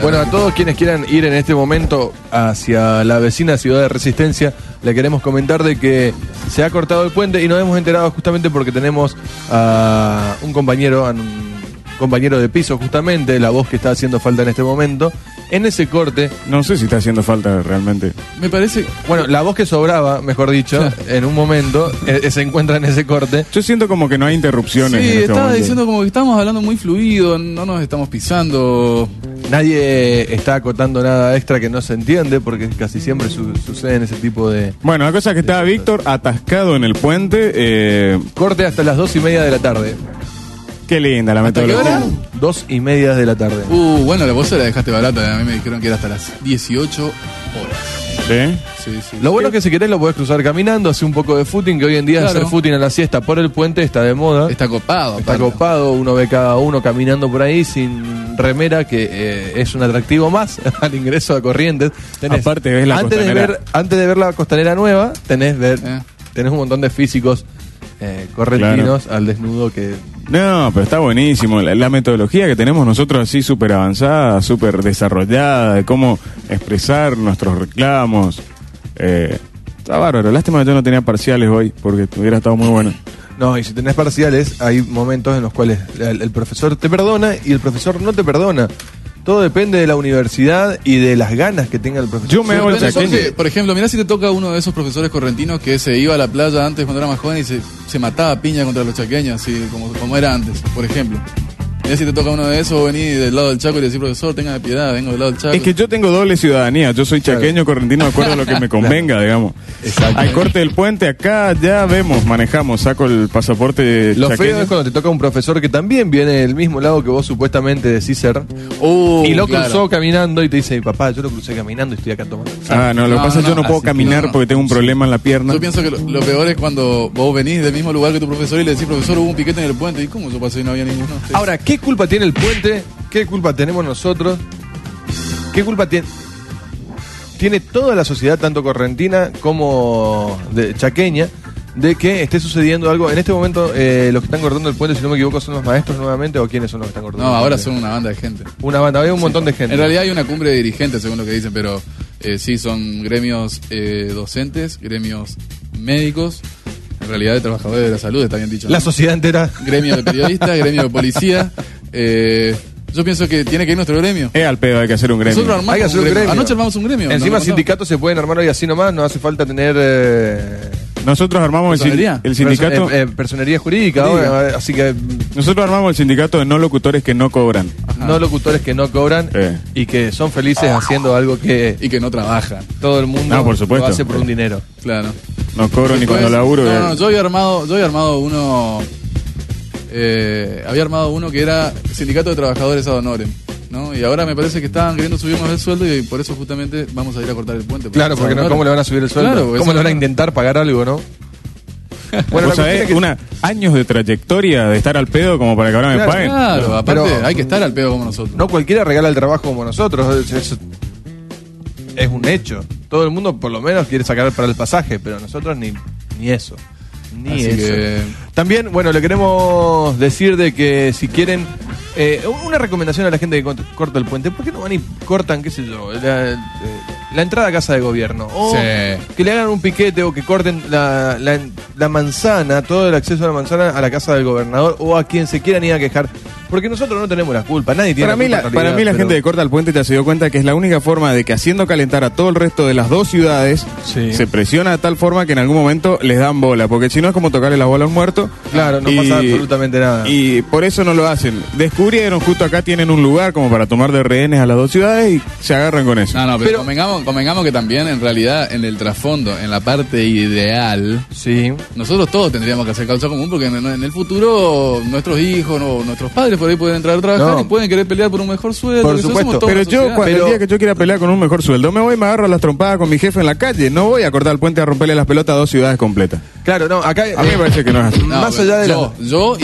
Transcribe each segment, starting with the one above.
Bueno, a todos quienes quieran ir en este momento hacia la vecina ciudad de Resistencia, le queremos comentar de que se ha cortado el puente y nos hemos enterado justamente porque tenemos a un compañero de piso, justamente, la voz que está haciendo falta en este momento. En ese corte... No sé si está haciendo falta realmente. Me parece... Bueno, la voz que sobraba, mejor dicho, en un momento, se encuentra en ese corte. Yo siento como que no hay interrupciones. Sí, en este estaba momento. diciendo como que estábamos hablando muy fluido, no nos estamos pisando. Nadie está acotando nada extra que no se entiende, porque casi siempre sucede en ese tipo de... Bueno, la cosa es que estaba Víctor atascado en el puente. Corte hasta las 2:30 de la tarde. Qué linda la ¿Hasta qué metodología. hora? 2:30 de la tarde. Bueno, la voz se la dejaste barata. A mí me dijeron que era hasta las 18 horas. ¿Sí? Sí. Lo bueno es que si querés lo podés cruzar caminando, hacer un poco de footing, que hoy en día Claro. hacer footing a la siesta por el puente está de moda. Está copado. Está aparte. copado, uno ve cada uno caminando por ahí sin remera, que es un atractivo más al ingreso a Corrientes. Aparte ves la costanera. Antes de ver la costanera nueva, tenés un montón de físicos correntinos al desnudo que... No, pero está buenísimo. La metodología que tenemos nosotros así súper avanzada, súper desarrollada, de cómo expresar nuestros reclamos. Está bárbaro. Lástima que yo no tenía parciales hoy, porque hubiera estado muy bueno. No, y si tenés parciales, hay momentos en los cuales el profesor te perdona y el profesor no te perdona. Todo depende de la universidad y de las ganas que tenga el profesor. Yo me hago el Depende, chaqueño. porque, por ejemplo, mirá si te toca uno de esos profesores correntinos que se iba a la playa antes cuando era más joven y se mataba a piña contra los chaqueños, así como era antes, por ejemplo. Mirá si te toca uno de esos, vos venís del lado del Chaco y le decís, profesor, tenga piedad, vengo del lado del Chaco. Es que yo tengo doble ciudadanía. Yo soy chaqueño, correntino, de acuerdo a lo que me convenga, digamos. Exacto. Hay corte del puente, acá ya vemos, manejamos, saco el pasaporte Lo chaqueño. feo es cuando te toca un profesor que también viene del mismo lado que vos supuestamente decís ser y lo cruzó caminando y te dice, papá, yo lo crucé caminando y estoy acá tomando. Ah, no, lo que pasa es que yo no puedo así caminar que no. porque tengo un problema en la pierna. Yo pienso que lo peor es cuando vos venís del mismo lugar que tu profesor y le decís, profesor, hubo un piquete en el puente. ¿Y cómo yo pasé y no había ninguno? Sí. Ahora, ¿qué culpa tiene el puente? ¿Qué culpa tenemos nosotros? ¿Qué culpa tiene toda la sociedad, tanto correntina como chaqueña, de que esté sucediendo algo? En este momento, los que están cortando el puente, si no me equivoco, son los maestros nuevamente, ¿o quiénes son los que están cortando No, el ahora puente? son una banda de gente. Una banda, había un montón de gente. En realidad hay una cumbre de dirigentes, según lo que dicen, pero sí, son gremios docentes, gremios médicos, en realidad de trabajadores de la salud, está bien dicho, ¿no? La sociedad entera. Gremio de periodistas, gremio de policía. Yo pienso que tiene que ir nuestro gremio. Al pedo, hay que hacer un gremio. Nosotros armamos Hay que hacer un gremio. Anoche armamos un gremio. Encima ¿no? sindicatos se pueden armar hoy así nomás, no hace falta tener Nosotros armamos ¿Personería? el sindicato. personería jurídica, ahora, así que Nosotros armamos el sindicato de no locutores que no cobran. no locutores que no cobran y que son felices haciendo algo que Y que no trabajan. todo el mundo No, por supuesto. lo hace por un dinero. Claro. No cobro ni Después- cuando laburo. No, yo había armado uno. Había armado uno que era Sindicato de Trabajadores Ad Honorem, ¿no? Y ahora me parece que estaban queriendo subirnos el sueldo y por eso justamente vamos a ir a cortar el puente. Claro, porque no, ¿cómo le van a subir el sueldo? Claro, porque ¿Cómo eso le van a no- intentar pagar algo, no? Bueno, ¿Vos la sabés cuestión es que años de trayectoria de estar al pedo como para que ahora me Claro, paguen? Claro, aparte Pero- hay que estar al pedo como nosotros. no cualquiera regala el trabajo como nosotros, es un hecho. Todo el mundo por lo menos quiere sacar para el pasaje, pero nosotros ni eso. Ni Así eso. que- También, bueno, le queremos decir de que si quieren una recomendación a la gente que corta el puente, ¿por qué no van y cortan, qué sé yo, la entrada a casa de gobierno? O Sí. que le hagan un piquete o que corten la manzana, todo el acceso a la manzana a la casa del gobernador o a quien se quieran ir a quejar. Porque nosotros no tenemos la culpa, nadie tiene Para mí, la culpa. en para mí realidad, la pero- gente que corta el puente ya se dio cuenta que es la única forma de que haciendo calentar a todo el resto de las dos ciudades Sí. se presiona de tal forma que en algún momento les dan bola, porque si no es como tocarle la bola a un muerto. Claro, no Y- pasa absolutamente nada. Y por eso no lo hacen. Descubrieron, justo acá tienen un lugar como para tomar de rehenes a las dos ciudades y se agarran con eso. No, pero convengamos que también en realidad en el trasfondo, en la parte ideal, Sí. nosotros todos tendríamos que hacer causa común porque en el futuro nuestros hijos o nuestros padres por ahí pueden entrar a trabajar No. y pueden querer pelear por un mejor sueldo. Por que somos supuesto. toda Pero una yo, sociedad. el día que yo quiera pelear con un mejor sueldo, me voy y me agarro a las trompadas con mi jefe en la calle. No voy a cortar el puente a romperle las pelotas a dos ciudades completas. Claro, no, acá A mí me parece que no es así. No, más pero allá de yo.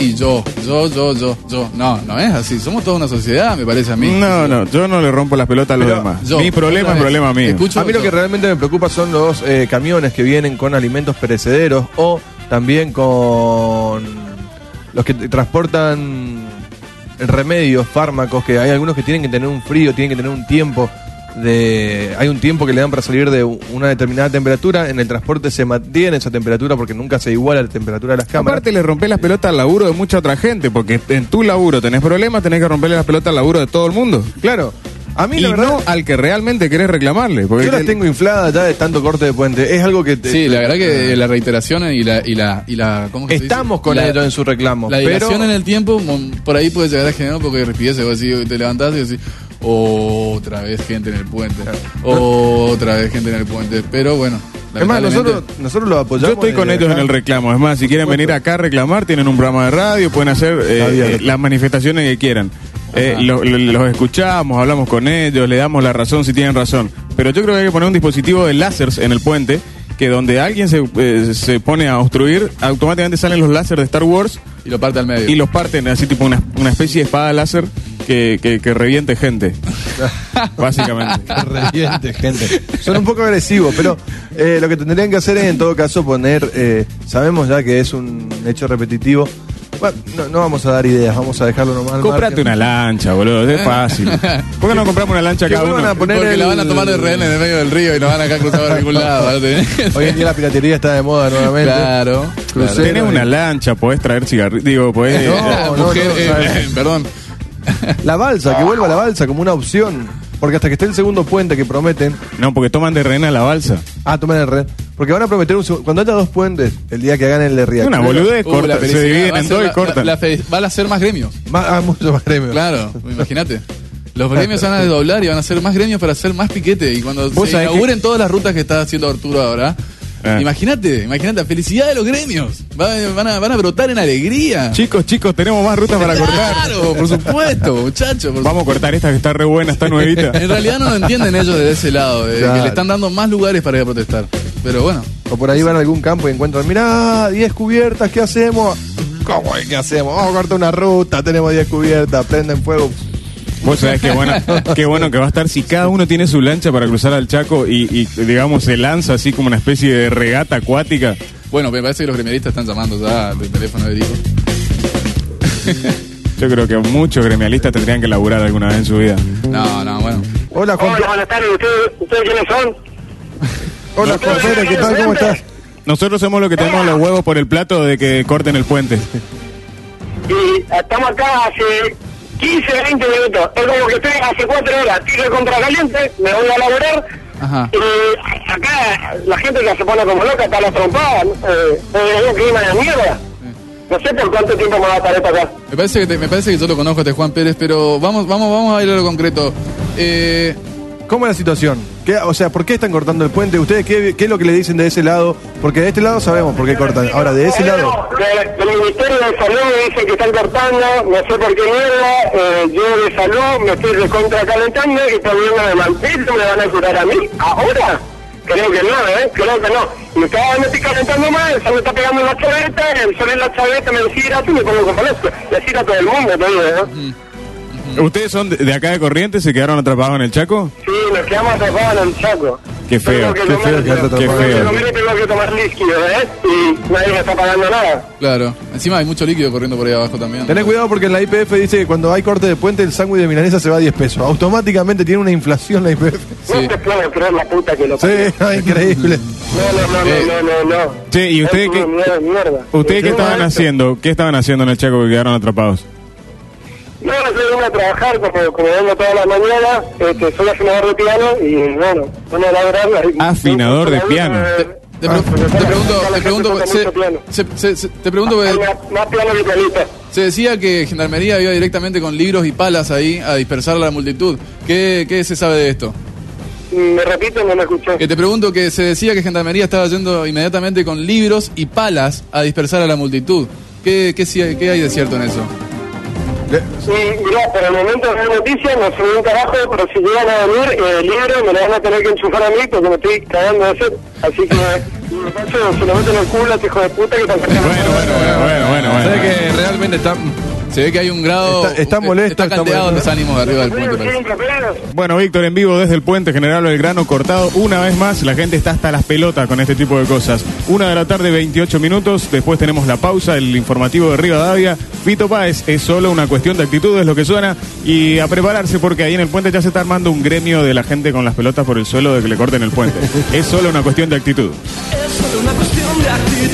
No es así. Somos toda una sociedad, me parece a mí. No, yo no le rompo las pelotas a los Pero demás. yo, Mi problema otra es vez, problema mío. escucho- A mí lo que realmente me preocupa son los camiones que vienen con alimentos perecederos o también con los que transportan remedios, fármacos, que hay algunos que tienen que tener un frío, tienen que tener un tiempo. Hay un tiempo que le dan para salir de una determinada temperatura. En el transporte se mantiene esa temperatura porque nunca se iguala la temperatura de las cámaras. Aparte le rompés las pelotas al laburo de mucha otra gente, porque en tu laburo tenés problemas, tenés que romperle las pelotas al laburo de todo el mundo. Claro. A mí, y la verdad, no al que realmente querés reclamarle. Porque yo las tengo infladas ya de tanto corte de puente. Es algo que... Sí, la verdad que la reiteración y la ¿cómo que se estamos dice? con ellos en su reclamo. La dilación en el tiempo, por ahí puede llegar a generar un poco de rapidez. Vos decís, te levantás y decís, otra vez gente en el puente. Otra vez gente en el puente. Pero bueno. Es más, nosotros lo apoyamos. Yo estoy con ellos en el reclamo. Es más, si quieren venir acá a reclamar, tienen un programa de radio, pueden hacer las manifestaciones que quieran. Los escuchamos, hablamos con ellos, le damos la razón si tienen razón. Pero yo creo que hay que poner un dispositivo de láseres en el puente, que donde alguien se pone a obstruir, automáticamente salen los láseres de Star Wars y lo parte al medio. Y los parten así tipo una especie de espada láser que reviente gente. Básicamente. Que reviente gente. Son un poco agresivos, pero lo que tendrían que hacer es en todo caso poner, sabemos ya que es un hecho repetitivo. Bueno, no vamos a dar ideas, vamos a dejarlo nomás. Cómprate una lancha, boludo, es fácil. ¿Por qué no compramos una lancha cada uno? Porque la van a tomar de rehén en el medio del río y nos van acá a cruzar por algún lado. Hoy en día la piratería está de moda nuevamente. Claro. Tenés una lancha, podés traer cigarrillos, digo, podés... Perdón. La balsa, que vuelva la balsa como una opción. Porque hasta que esté el segundo puente que prometen... No, porque toman de rehén a la balsa. Toman de rehén. Porque van a prometer cuando haya 2 puentes, el día que hagan el de Riachuelo. Una boludez, corta, se dividen en dos y cortan. Van a ser más gremios. Mucho más gremios. Claro, imagínate. Los gremios se van a desdoblar y van a ser más gremios para hacer más piquete. Y cuando se inauguren todas las rutas que está haciendo Arturo ahora... Imagínate, la felicidad de los gremios. Van a brotar en alegría. Chicos, tenemos más rutas para cortar. Claro, por supuesto, muchachos. Vamos a cortar esta que está re buena, está nuevita. En realidad no lo entienden ellos de ese lado, claro. Que le están dando más lugares para ir a protestar. Pero bueno. O por ahí van a algún campo y encuentran, mirá, 10 cubiertas, ¿qué hacemos? ¿Cómo es que hacemos? Vamos a cortar una ruta, tenemos 10 cubiertas, prenden fuego. Vos sabés qué bueno que va a estar si cada uno tiene su lancha para cruzar al Chaco y digamos se lanza así como una especie de regata acuática. Bueno, me parece que los gremialistas están llamando ya del teléfono de Diego. Yo creo que muchos gremialistas tendrían que laburar alguna vez en su vida. No, bueno. Hola, buenas tardes. ¿Ustedes quiénes son? Hola, Juan Pérez, ¿qué tal? ¿Cómo estás? Nosotros somos los que tenemos los huevos por el plato de que corten el puente. Y estamos acá hace 15, 20 minutos. Es como que estoy hace 4 horas. Estoy contra caliente, me voy a laburar. Ajá. Y acá la gente que se pone como loca está la trompada. Es un clima de mierda. No sé por cuánto tiempo me va a estar esto acá. Me parece que yo lo conozco a este Juan Pérez, pero vamos a ir a lo concreto. ¿Cómo es la situación? ¿Por qué están cortando el puente? ¿Ustedes qué es lo que le dicen de ese lado? Porque de este lado sabemos por qué cortan. Ahora, de ese lado... Del Ministerio de Salud me dicen que están cortando, no sé por qué mierda. Yo de salud me estoy recontra calentando y todavía de mantener me van a curar a mí. ¿Ahora? Creo que no, creo que no. Y cada vez me estoy calentando más, el sol me está pegando en la chaveta, el sol en la chaveta me decía, tú me pongo con esto. Y así a todo el mundo, te digo, ¿Ustedes son de acá de Corrientes? ¿Se quedaron atrapados en el Chaco? Sí, nos quedamos atrapados en el Chaco. Qué feo, qué feo. Tengo que tomar líquido, y nadie me está pagando nada. Claro, encima hay mucho líquido corriendo por ahí abajo también. Tenés cuidado porque en la IPF dice que cuando hay corte de puente el sándwich de milanesa se va a 10 pesos. Automáticamente tiene una inflación la IPF. Sí. No te puedo creer la puta que lo parió. Sí, increíble. No. Sí, ¿y ustedes qué estaban haciendo? ¿Qué estaban haciendo en el Chaco que quedaron atrapados? No, yo vengo a trabajar como vengo todas las mañanas, soy afinador de piano y bueno, van a laburar. Afinador de piano. Te pregunto, más piano que pianista. Se decía que Gendarmería iba directamente con libros y palas ahí a dispersar a la multitud. ¿Qué se sabe de esto? Me repito, no me escuché. Que te pregunto que se decía que Gendarmería estaba yendo inmediatamente con libros y palas a dispersar a la multitud. ¿Qué hay de cierto en eso? Sí, mirá, por el momento no hay noticias, no se ve un carajo, pero si llegan a venir libre me lo van a tener que enchufar a mí porque me estoy cagando de sed. Así que me paso, se lo meten en el culo a este hijo de puta que están sacando. Bueno. ¿Sabes que realmente están... Se ve que hay un grado. Está molesto, Está caldeado los ánimos de arriba del puente. ¿Quieren parece. café? Bueno, Víctor, en vivo desde el puente General Belgrano, cortado una vez más. La gente está hasta las pelotas con este tipo de cosas. 1:00 28 minutos. Después tenemos la pausa, el informativo de Rivadavia. Fito Páez, es solo una cuestión de actitud, es lo que suena. Y a prepararse porque ahí en el puente ya se está armando un gremio de la gente con las pelotas por el suelo de que le corten el puente. Es solo una cuestión de actitud. Es solo una cuestión de actitud.